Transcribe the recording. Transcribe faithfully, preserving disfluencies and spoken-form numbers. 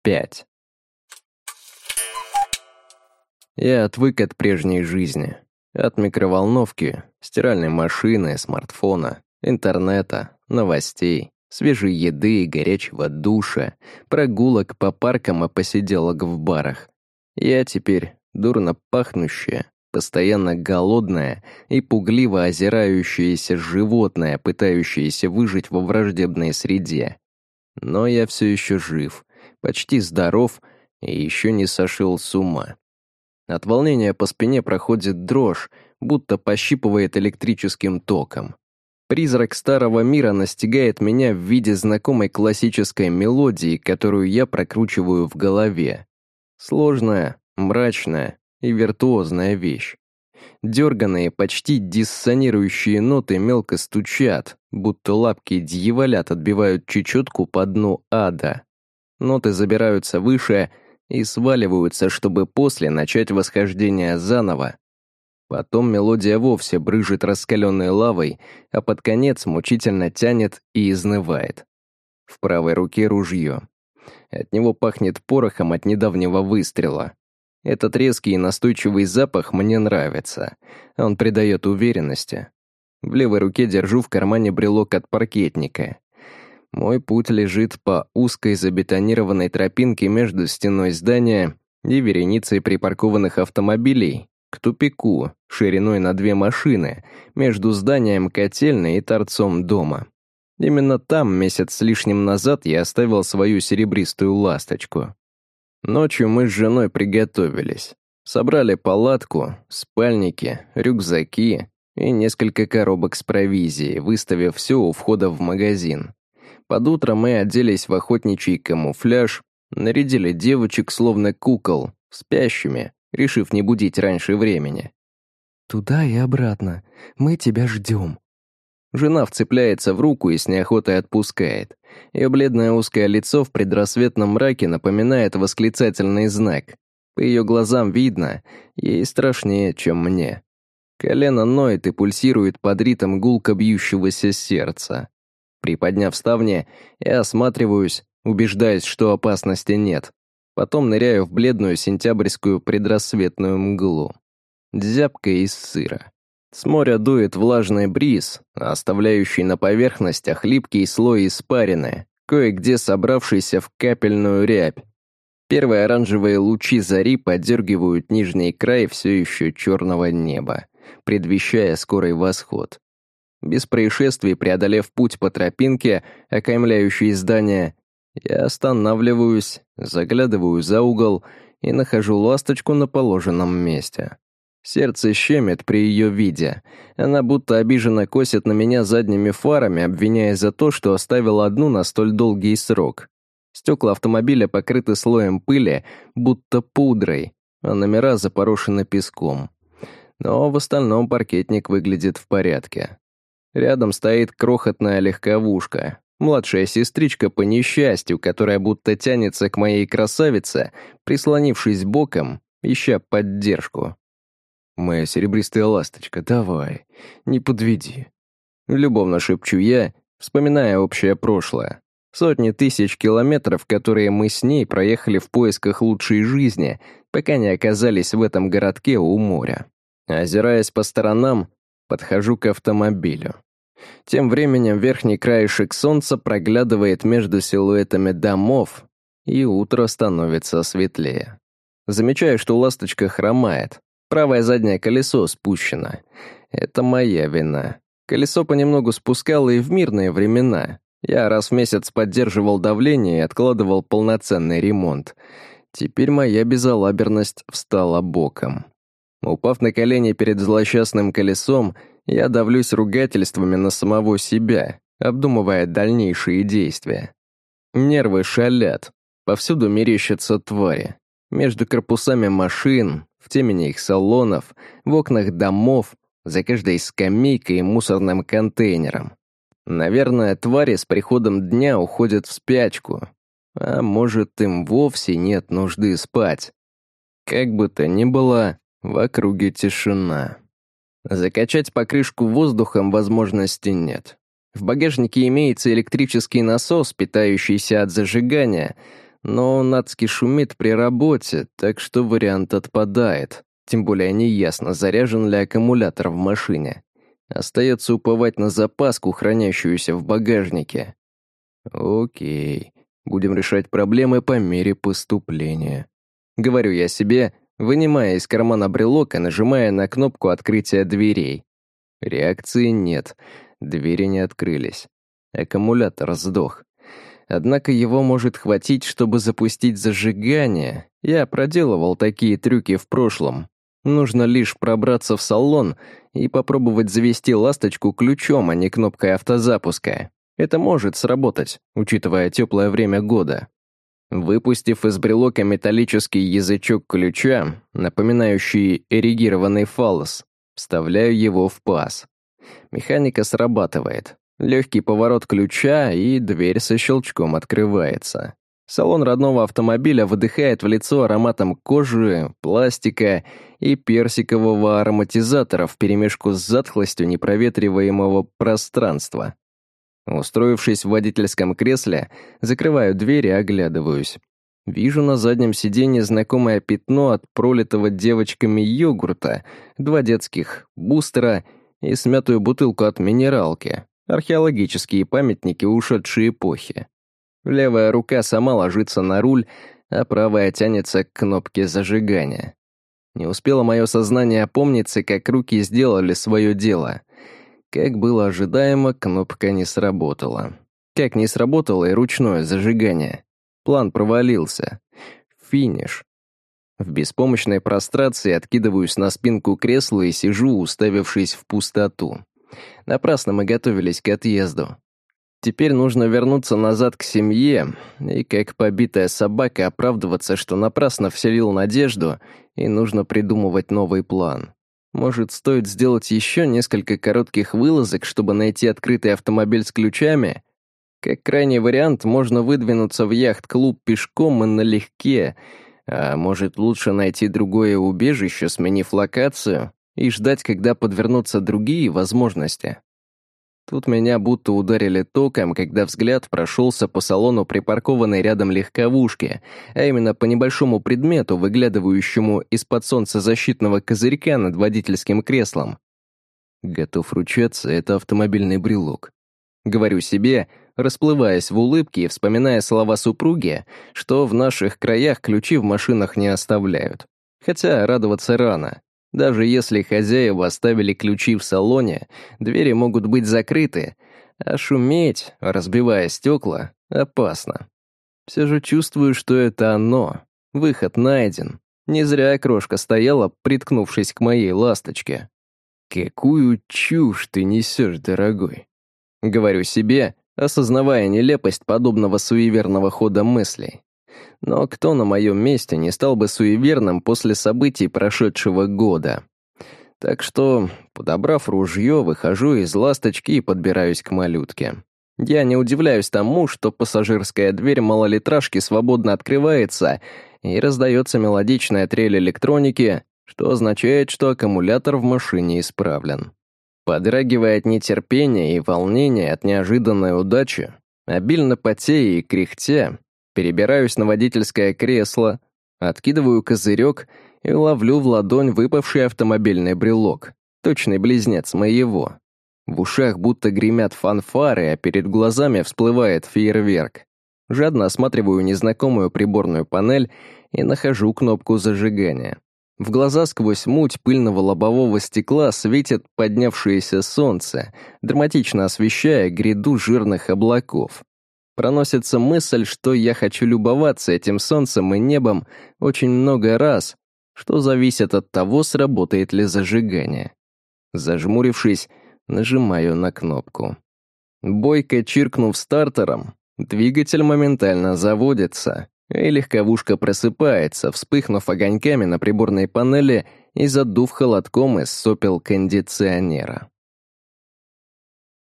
пять. Я отвык от прежней жизни. От микроволновки, стиральной машины, смартфона, интернета, новостей, свежей еды и горячего душа, прогулок по паркам и посиделок в барах. Я теперь дурно пахнущая, постоянно голодное и пугливо озирающееся животное, пытающееся выжить во враждебной среде. Но я все еще жив, почти здоров и еще не сошел с ума. От волнения по спине проходит дрожь, будто пощипывает электрическим током. Призрак старого мира настигает меня в виде знакомой классической мелодии, которую я прокручиваю в голове. Сложная, мрачная и виртуозная вещь. Дерганые, почти диссонирующие ноты мелко стучат, будто лапки дьяволят отбивают чечетку по дну ада. Ноты забираются выше и сваливаются, чтобы после начать восхождение заново. Потом мелодия вовсе брызжет раскаленной лавой, а под конец мучительно тянет и изнывает. В правой руке ружье. От него пахнет порохом от недавнего выстрела. Этот резкий и настойчивый запах мне нравится. Он придает уверенности. В левой руке держу в кармане брелок от паркетника. Мой путь лежит по узкой забетонированной тропинке между стеной здания и вереницей припаркованных автомобилей к тупику, шириной на две машины, между зданием котельной и торцом дома. Именно там месяц с лишним назад я оставил свою серебристую ласточку. Ночью мы с женой приготовились. Собрали палатку, спальники, рюкзаки и несколько коробок с провизией, выставив все у входа в магазин. Под утро мы оделись в охотничий камуфляж, нарядили девочек словно кукол, спящими, решив не будить раньше времени. «Туда и обратно. Мы тебя ждем». Жена вцепляется в руку и с неохотой отпускает. Ее бледное узкое лицо в предрассветном мраке напоминает восклицательный знак. По ее глазам видно, ей страшнее, чем мне. Колено ноет и пульсирует под ритм гулко бьющегося сердца. Приподняв ставни, я осматриваюсь, убеждаясь, что опасности нет. Потом ныряю в бледную сентябрьскую предрассветную мглу. Зябко из сыра. С моря дует влажный бриз, оставляющий на поверхностях липкий слой испарины, кое-где собравшийся в капельную рябь. Первые оранжевые лучи зари подергивают нижний край все еще черного неба, предвещая скорый восход. Без происшествий, преодолев путь по тропинке, окаймляющей здание, я останавливаюсь, заглядываю за угол и нахожу ласточку на положенном месте. Сердце щемит при ее виде. Она будто обиженно косит на меня задними фарами, обвиняя за то, что оставила одну на столь долгий срок. Стекла автомобиля покрыты слоем пыли, будто пудрой, а номера запорошены песком. Но в остальном паркетник выглядит в порядке. Рядом стоит крохотная легковушка, младшая сестричка по несчастью, которая будто тянется к моей красавице, прислонившись боком, ища поддержку. «Моя серебристая ласточка, давай, не подведи». Любовно шепчу я, вспоминая общее прошлое. Сотни тысяч километров, которые мы с ней проехали в поисках лучшей жизни, пока не оказались в этом городке у моря. Озираясь по сторонам, подхожу к автомобилю. Тем временем верхний краешек солнца проглядывает между силуэтами домов, и утро становится светлее. Замечаю, что ласточка хромает. Правое заднее колесо спущено. Это моя вина. Колесо понемногу спускало и в мирные времена. Я раз в месяц поддерживал давление и откладывал полноценный ремонт. Теперь моя безалаберность встала боком. Упав на колени перед злосчастным колесом, я давлюсь ругательствами на самого себя, обдумывая дальнейшие действия. Нервы шалят. Повсюду мерещатся твари. Между корпусами машин, в темени их салонов, в окнах домов, за каждой скамейкой и мусорным контейнером. Наверное, твари с приходом дня уходят в спячку. А может, им вовсе нет нужды спать. Как бы то ни было, в округе тишина. Закачать покрышку воздухом возможности нет. В багажнике имеется электрический насос, питающийся от зажигания, Но он адски шумит при работе, так что вариант отпадает. Тем более неясно, заряжен ли аккумулятор в машине. Остается уповать на запаску, хранящуюся в багажнике. Окей, будем решать проблемы по мере поступления. Говорю я себе, вынимая из кармана брелок и нажимая на кнопку открытия дверей. Реакции нет, двери не открылись. Аккумулятор сдох. Однако его может хватить, чтобы запустить зажигание. Я проделывал такие трюки в прошлом. Нужно лишь пробраться в салон и попробовать завести ласточку ключом, а не кнопкой автозапуска. Это может сработать, учитывая теплое время года. Выпустив из брелока металлический язычок ключа, напоминающий эрегированный фаллос, вставляю его в паз. Механика срабатывает. Легкий поворот ключа, и дверь со щелчком открывается. Салон родного автомобиля выдыхает в лицо ароматом кожи, пластика и персикового ароматизатора вперемешку с затхлостью непроветриваемого пространства. Устроившись в водительском кресле, закрываю дверь и оглядываюсь. Вижу на заднем сиденье знакомое пятно от пролитого девочками йогурта, два детских бустера и смятую бутылку от минералки. Археологические памятники ушедшей эпохи. Левая рука сама ложится на руль, а правая тянется к кнопке зажигания. Не успело мое сознание опомниться, как руки сделали свое дело. Как было ожидаемо, кнопка не сработала. Как не сработало и ручное зажигание. План провалился. Финиш. В беспомощной прострации откидываюсь на спинку кресла и сижу, уставившись в пустоту. Напрасно мы готовились к отъезду. Теперь нужно вернуться назад к семье и, как побитая собака, оправдываться, что напрасно вселил надежду, и нужно придумывать новый план. Может, стоит сделать еще несколько коротких вылазок, чтобы найти открытый автомобиль с ключами? Как крайний вариант, можно выдвинуться в яхт-клуб пешком и налегке, а может, лучше найти другое убежище, сменив локацию, и ждать, когда подвернутся другие возможности. Тут меня будто ударили током, когда взгляд прошелся по салону припаркованной рядом легковушки, а именно по небольшому предмету, выглядывающему из-под солнцезащитного козырька над водительским креслом. Готов ручаться, это автомобильный брелок. Говорю себе, расплываясь в улыбке и вспоминая слова супруги, что в наших краях ключи в машинах не оставляют. Хотя радоваться рано. Даже если хозяева оставили ключи в салоне, двери могут быть закрыты, а шуметь, разбивая стекла, опасно. Все же чувствую, что это оно. Выход найден. Не зря крошка стояла, приткнувшись к моей ласточке. «Какую чушь ты несешь, дорогой?» Говорю себе, осознавая нелепость подобного суеверного хода мыслей. Но кто на моем месте не стал бы суеверным после событий прошедшего года? Так что, подобрав ружье, выхожу из ласточки и подбираюсь к малютке. Я не удивляюсь тому, что пассажирская дверь малолитражки свободно открывается и раздается мелодичная трель электроники, что означает, что аккумулятор в машине исправлен. Подрагивая от нетерпения и волнения от неожиданной удачи, обильно потея и кряхтя, перебираюсь на водительское кресло, откидываю козырек и ловлю в ладонь выпавший автомобильный брелок, точный близнец моего. В ушах будто гремят фанфары, а перед глазами всплывает фейерверк. Жадно осматриваю незнакомую приборную панель и нахожу кнопку зажигания. В глаза сквозь муть пыльного лобового стекла светит поднявшееся солнце, драматично освещая гряду жирных облаков. Проносится мысль, что я хочу любоваться этим солнцем и небом очень много раз, что зависит от того, сработает ли зажигание. Зажмурившись, нажимаю на кнопку. Бойко чиркнув стартером, двигатель моментально заводится, и легковушка просыпается, вспыхнув огоньками на приборной панели и задув холодком из сопел кондиционера.